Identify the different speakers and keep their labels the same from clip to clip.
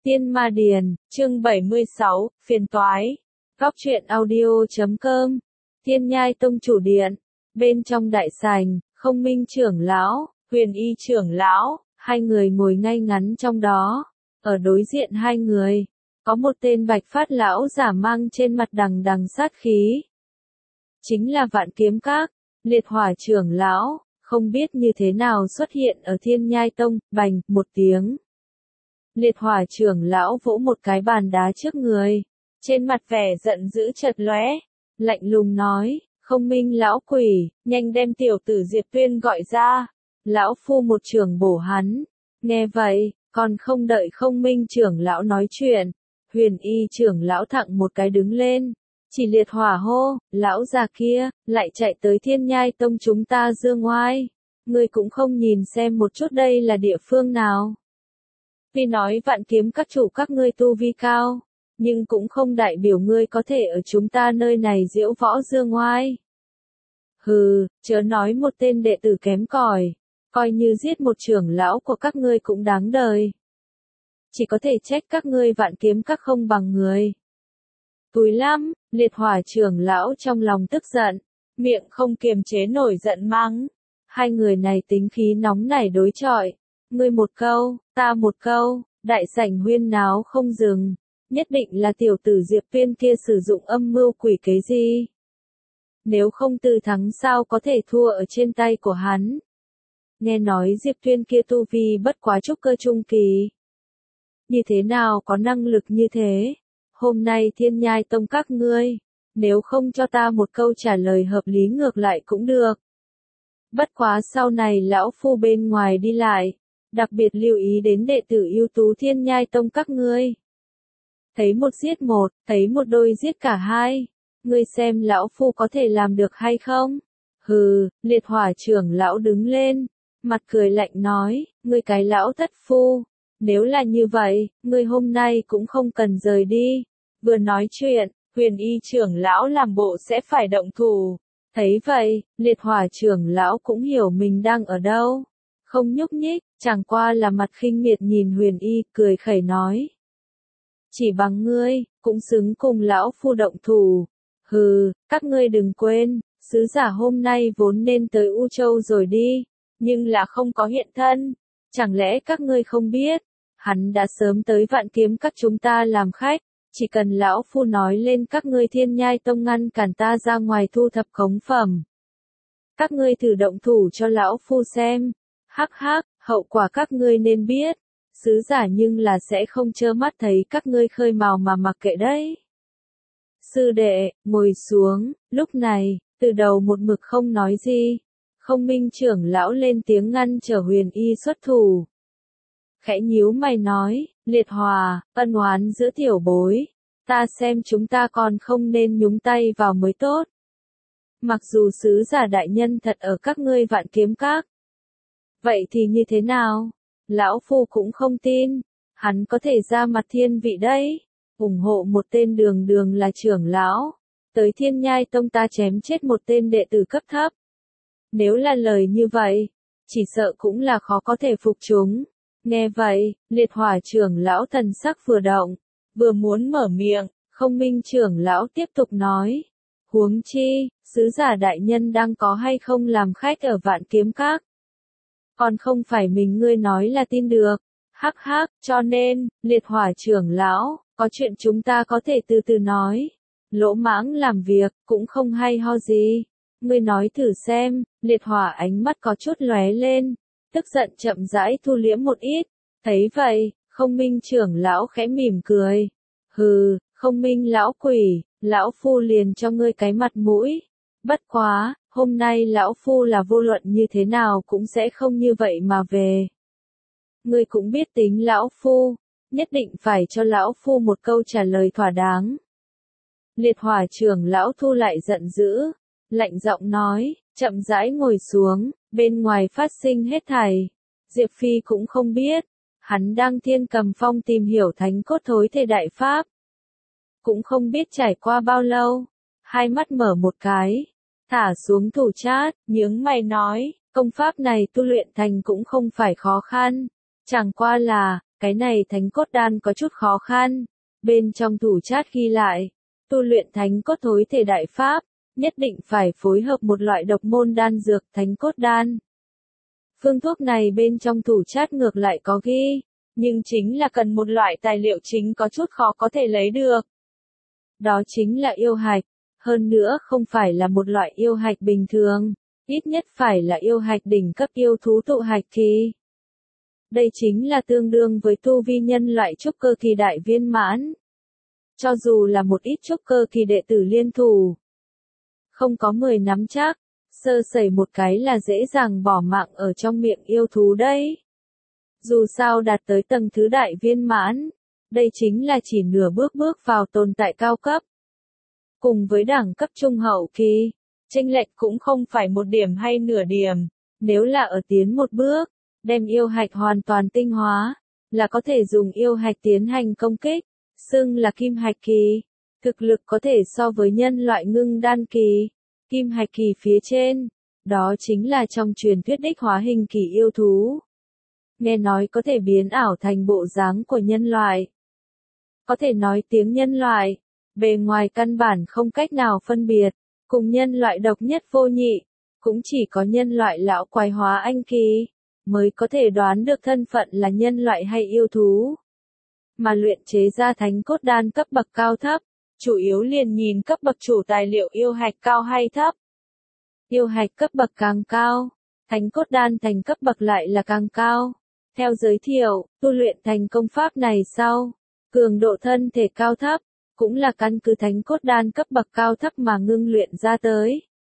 Speaker 1: Tiên Ma Điền, chương 76, phiền toái. Góc truyện audio.com. Thiên Nhai Tông chủ điện. Bên trong đại sảnh, Không Minh trưởng lão, Huyền Y trưởng lão, hai người ngồi ngay ngắn trong đó. Ở đối diện hai người, có một tên bạch phát lão giả mang trên mặt đằng đằng sát khí. Chính là Vạn Kiếm Các, Liệt Hỏa trưởng lão, không biết như thế nào xuất hiện ở Thiên Nhai Tông, bành, một tiếng. Liệt Hỏa trưởng lão vỗ một cái bàn đá trước người, trên mặt vẻ giận dữ chợt lóe, lạnh lùng nói, Không Minh lão quỷ, nhanh đem tiểu tử Diệp Tuyên gọi ra, lão phu một trường bổ hắn. Nghe vậy, còn không đợi Không Minh trưởng lão nói chuyện, Huyền Y trưởng lão thẳng một cái đứng lên, chỉ Liệt Hỏa hô, lão già kia, lại chạy tới Thiên Nhai Tông chúng ta dương oai, ngươi cũng không nhìn xem một chút đây là địa phương nào. Vì nói Vạn Kiếm các chủ các ngươi tu vi cao, nhưng cũng không đại biểu ngươi có thể ở chúng ta nơi này diễu võ dương oai. Hừ, chớ nói một tên đệ tử kém cỏi, coi như giết một trưởng lão của các ngươi cũng đáng đời. Chỉ có thể trách các ngươi Vạn Kiếm các không bằng người. Túi lắm, Liệt Hỏa trưởng lão trong lòng tức giận, miệng không kiềm chế nổi giận mắng. Hai người này tính khí nóng nảy đối chọi. Ngươi một câu, ta một câu, đại sảnh huyên náo không dừng, nhất định là tiểu tử Diệp Tuyên kia sử dụng âm mưu quỷ kế gì. Nếu không từ thắng sao có thể thua ở trên tay của hắn. Nghe nói Diệp Tuyên kia tu vi bất quá trúc cơ trung kỳ. Như thế nào có năng lực như thế? Hôm nay Thiên Nhai Tông các ngươi, nếu không cho ta một câu trả lời hợp lý ngược lại cũng được. Bất quá sau này lão phu bên ngoài đi lại, đặc biệt lưu ý đến đệ tử ưu tú Thiên Nhai Tông các ngươi. Thấy một giết một, thấy một đôi giết cả hai. Ngươi xem lão phu có thể làm được hay không? Hừ, Liệt Hỏa trưởng lão đứng lên, mặt cười lạnh nói, ngươi cái lão thất phu. Nếu là như vậy, ngươi hôm nay cũng không cần rời đi. Vừa nói chuyện, Huyền Y trưởng lão làm bộ sẽ phải động thủ. Thấy vậy, Liệt Hỏa trưởng lão cũng hiểu mình đang ở đâu. Không nhúc nhích, chẳng qua là mặt khinh miệt nhìn Huyền Y, cười khẩy nói. Chỉ bằng ngươi, cũng xứng cùng lão phu động thủ. Hừ, các ngươi đừng quên, sứ giả hôm nay vốn nên tới U Châu rồi đi, nhưng là không có hiện thân. Chẳng lẽ các ngươi không biết, hắn đã sớm tới Vạn Kiếm các chúng ta làm khách, chỉ cần lão phu nói lên các ngươi Thiên Nhai Tông ngăn cản ta ra ngoài thu thập khống phẩm. Các ngươi thử động thủ cho lão phu xem. Hắc hắc, hậu quả các ngươi nên biết, sứ giả nhưng là sẽ không trơ mắt thấy các ngươi khơi mào mà mặc kệ đấy. Sư đệ, ngồi xuống, lúc này, từ đầu một mực không nói gì, Không Minh trưởng lão lên tiếng ngăn trở Huyền Y xuất thủ. Khẽ nhíu mày nói, Liệt Hòa, ân oán giữa tiểu bối, ta xem chúng ta còn không nên nhúng tay vào mới tốt. Mặc dù sứ giả đại nhân thật ở các ngươi Vạn Kiếm Các. Vậy thì như thế nào? Lão phu cũng không tin, hắn có thể ra mặt thiên vị đấy, ủng hộ một tên đường đường là trưởng lão, tới Thiên Nhai Tông ta chém chết một tên đệ tử cấp thấp. Nếu là lời như vậy, chỉ sợ cũng là khó có thể phục chúng. Nghe vậy, Liệt Hỏa trưởng lão thần sắc vừa động, vừa muốn mở miệng, Không Minh trưởng lão tiếp tục nói. Huống chi, sứ giả đại nhân đang có hay không làm khách ở Vạn Kiếm Các. Còn không phải mình ngươi nói là tin được. Hắc hắc, cho nên, Liệt Hỏa trưởng lão, có chuyện chúng ta có thể từ từ nói. Lỗ mãng làm việc, cũng không hay ho gì. Ngươi nói thử xem, Liệt Hỏa ánh mắt có chút lóe lên, tức giận chậm rãi thu liễm một ít. Thấy vậy, Không Minh trưởng lão khẽ mỉm cười. Hừ, Không Minh lão quỷ, lão phu liền cho ngươi cái mặt mũi. Bất quá, hôm nay lão phu là vô luận như thế nào cũng sẽ không như vậy mà về. Ngươi cũng biết tính lão phu, nhất định phải cho lão phu một câu trả lời thỏa đáng. Liệt Hỏa trưởng lão thu lại giận dữ, lạnh giọng nói, chậm rãi ngồi xuống, bên ngoài phát sinh hết thảy. Diệp Phi cũng không biết, hắn đang Thiên Cầm Phong tìm hiểu thánh cốt thối thể đại pháp. Cũng không biết trải qua bao lâu, hai mắt mở một cái, thả xuống thủ chát, nhướng mày nói, công pháp này tu luyện thành cũng không phải khó khăn, chẳng qua là, Cái này thánh cốt đan có chút khó khăn. Bên trong thủ chat ghi lại, tu luyện thánh cốt thối thể đại pháp, nhất định phải phối hợp một loại độc môn đan dược thánh cốt đan. Phương thuốc này bên trong thủ chat ngược lại có ghi, nhưng chính là cần một loại tài liệu chính có chút khó có thể lấy được. Đó chính là yêu hạch, hơn nữa không phải là một loại yêu hạch bình thường, ít nhất phải là yêu hạch đỉnh cấp yêu thú tụ hạch kỳ. Đây chính là tương đương với tu vi nhân loại trúc cơ kỳ đại viên mãn. Cho dù là một ít trúc cơ kỳ đệ tử liên thủ, không có 10 nắm chắc, sơ sẩy một cái là dễ dàng bỏ mạng ở trong miệng yêu thú đấy. Dù sao đạt tới tầng thứ đại viên mãn, đây chính là chỉ nửa bước bước vào tồn tại cao cấp. Cùng với đẳng cấp trung hậu kỳ, chênh lệch cũng không phải một điểm hay nửa điểm, nếu là ở tiến một bước, đem yêu hạch hoàn toàn tinh hóa, là có thể dùng yêu hạch tiến hành công kích, xưng là kim hạch kỳ, thực lực có thể so với nhân loại ngưng đan kỳ, kim hạch kỳ phía trên, đó chính là trong truyền thuyết đích hóa hình kỳ yêu thú. Nghe nói có thể biến ảo thành bộ dáng của nhân loại. Có thể nói tiếng nhân loại, bề ngoài căn bản không cách nào phân biệt, cùng nhân loại độc nhất vô nhị, cũng chỉ có nhân loại lão quái hóa anh kỳ, mới có thể đoán được thân phận là nhân loại hay yêu thú. Mà luyện chế ra thánh cốt đan cấp bậc cao thấp, chủ yếu liền nhìn cấp bậc chủ tài liệu yêu hạch cao hay thấp. Yêu hạch cấp bậc càng cao, thánh cốt đan thành cấp bậc lại là càng cao. Theo giới thiệu, tu luyện thành công pháp này sau, cường độ thân thể cao thấp, cũng là căn cứ thánh cốt đan cấp bậc cao thấp mà ngưng luyện ra tới.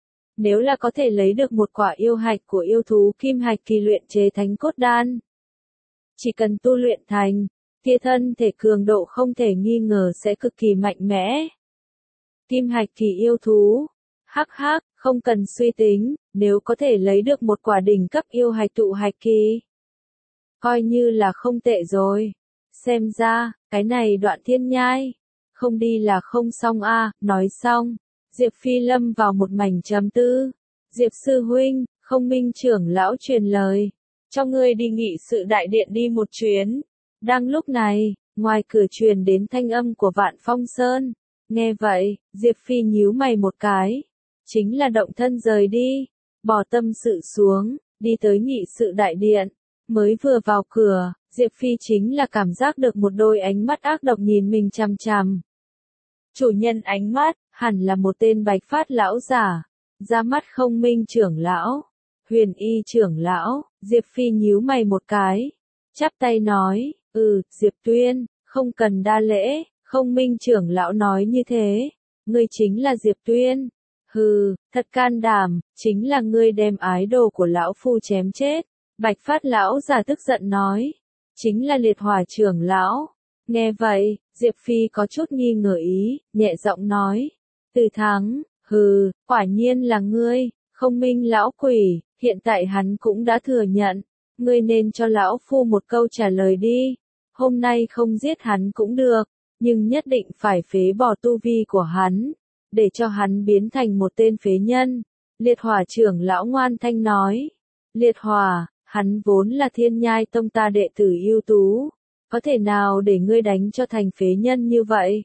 Speaker 1: Nếu là có thể lấy được một quả yêu hạch của yêu thú kim hạch kỳ luyện chế thánh cốt đan, chỉ cần tu luyện thành, kia thân thể cường độ không thể nghi ngờ sẽ cực kỳ mạnh mẽ. Kim hạch kỳ yêu thú, hắc hắc, không cần suy tính, nếu có thể lấy được một quả đỉnh cấp yêu hạch tụ hạch kỳ, coi như là không tệ rồi. Xem ra, cái này Đoạn Thiên Nhai, không đi là không xong a. Nói xong, Diệp Phi lâm vào một mảnh trầm tư. Diệp sư huynh, Không Minh trưởng lão truyền lời, cho ngươi đi nghị sự đại điện đi một chuyến. Đang lúc này, ngoài cửa truyền đến thanh âm của Vạn Phong Sơn. Nghe vậy, Diệp Phi nhíu mày một cái, chính là động thân rời đi, bỏ tâm sự xuống, đi tới nghị sự đại điện. Mới vừa vào cửa, Diệp Phi chính là cảm giác được một đôi ánh mắt ác độc nhìn mình chằm chằm. Chủ nhân ánh mắt, hẳn là một tên bạch phát lão giả, ra mắt Không Minh trưởng lão, Huyền Y trưởng lão. Diệp Phi nhíu mày một cái, chắp tay nói, Diệp Tuyên, không cần đa lễ. Không Minh trưởng lão nói như thế, ngươi chính là Diệp Tuyên. Hừ, thật can đảm, chính là ngươi đem ái đồ của lão phu chém chết. Bạch phát lão giả tức giận nói, chính là Liệt Hỏa trưởng lão. Nghe vậy, Diệp Phi có chút nghi ngờ ý, nhẹ giọng nói, Từ Thắng, hừ, quả nhiên là ngươi. Không Minh lão quỷ, hiện tại hắn cũng đã thừa nhận, ngươi nên cho lão phu một câu trả lời đi. Hôm nay không giết hắn cũng được, nhưng nhất định phải phế bỏ tu vi của hắn, để cho hắn biến thành một tên phế nhân. Liệt Hỏa trưởng lão ngoan thanh nói, Liệt Hỏa, hắn vốn là Thiên Nhai tông ta đệ tử ưu tú, có thể nào để ngươi đánh cho thành phế nhân như vậy?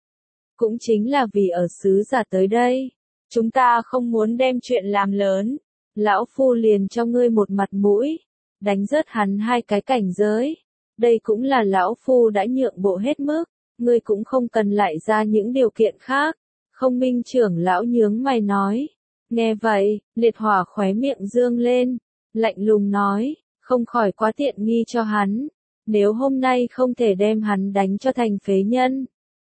Speaker 1: Cũng chính là vì ở sứ giả tới đây, chúng ta không muốn đem chuyện làm lớn, lão phu liền cho ngươi một mặt mũi, đánh rớt hắn 2 cái cảnh giới. Đây cũng là lão phu đã nhượng bộ hết mức, ngươi cũng không cần lại ra những điều kiện khác. Không Minh trưởng lão nhướng mày nói. Nghe vậy, Liệt Hỏa khóe miệng dương lên, lạnh lùng nói, không khỏi quá tiện nghi cho hắn, nếu hôm nay không thể đem hắn đánh cho thành phế nhân,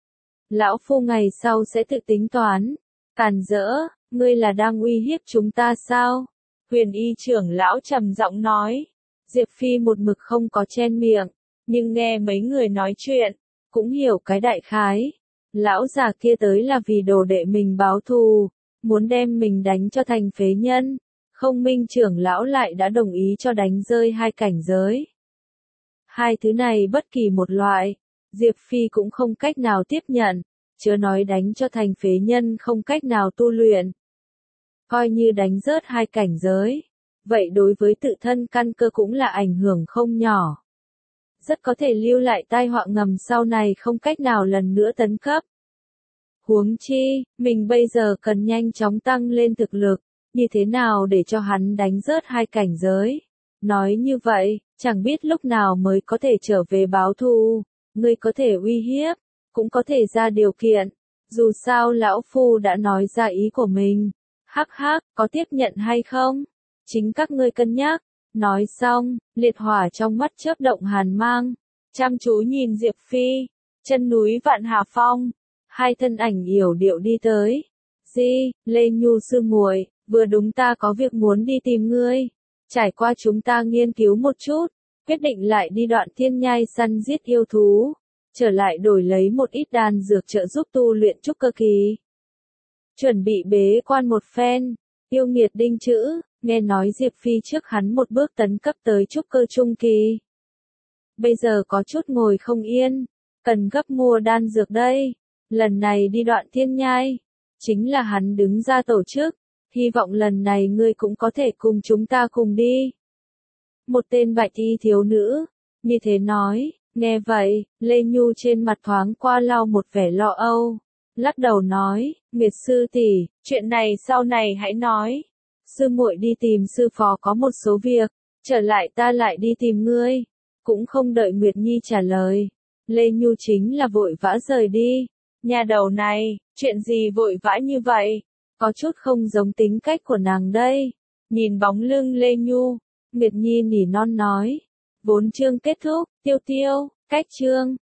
Speaker 1: lão phu ngày sau sẽ tự tính toán. Càn rỡ, ngươi là đang uy hiếp chúng ta sao? Huyền Y trưởng lão trầm giọng nói. Diệp Phi một mực không có chen miệng, nhưng nghe mấy người nói chuyện, cũng hiểu cái đại khái. Lão già kia tới là vì đồ đệ mình báo thù, muốn đem mình đánh cho thành phế nhân. Không Minh trưởng lão lại đã đồng ý cho đánh rơi 2 cảnh giới. 2 thứ này bất kỳ một loại, Diệp Phi cũng không cách nào tiếp nhận, chớ nói đánh cho thành phế nhân không cách nào tu luyện. Coi như đánh rớt 2 cảnh giới, vậy đối với tự thân căn cơ cũng là ảnh hưởng không nhỏ. rất có thể lưu lại tai họa ngầm sau này không cách nào lần nữa tấn cấp. Huống chi, mình bây giờ cần nhanh chóng tăng lên thực lực, như thế nào để cho hắn đánh rớt 2 cảnh giới. Nói như vậy, chẳng biết lúc nào mới có thể trở về báo thù, ngươi có thể uy hiếp, cũng có thể ra điều kiện, dù sao lão phu đã nói ra ý của mình. Hắc hắc, có tiếp nhận hay không? Chính các ngươi cân nhắc. Nói xong, liệt hỏa trong mắt chớp động hàn mang, chăm chú nhìn Diệp Phi, chân núi Vạn Hà Phong, 2 thân ảnh yểu điệu đi tới. Di, Lê Nhu sư muội, vừa đúng ta có việc muốn đi tìm ngươi. Trải qua chúng ta nghiên cứu một chút, quyết định lại đi Đoạn Thiên Nhai săn giết yêu thú, trở lại đổi lấy một ít đan dược trợ giúp tu luyện trúc cơ kỳ. Chuẩn bị bế quan một phen, yêu nghiệt đinh chữ, nghe nói Diệp Phi trước hắn một bước tấn cấp tới trúc cơ trung kỳ. Bây giờ có chút ngồi không yên, cần gấp mua đan dược đây. Lần này đi Đoạn Thiên Nhai, chính là hắn đứng ra tổ chức, hy vọng lần này ngươi cũng có thể cùng chúng ta cùng đi. Một tên bạch y thiếu nữ, như thế nói, nghe vậy, Lê Nhu trên mặt thoáng qua lau một vẻ lo âu, lắc đầu nói, Nguyệt sư tỷ, chuyện này sau này hãy nói. Sư muội đi tìm sư phó có một số việc, trở lại ta lại đi tìm ngươi. Cũng không đợi Nguyệt Nhi trả lời, Lê Nhu chính là vội vã rời đi. Nhà đầu này, chuyện gì vội vã như vậy? Có chút không giống tính cách của nàng đây. Nhìn bóng lưng Lê Nhu, Nguyệt Nhi nỉ non nói. 4 chương kết thúc, tiêu tiêu, cách chương.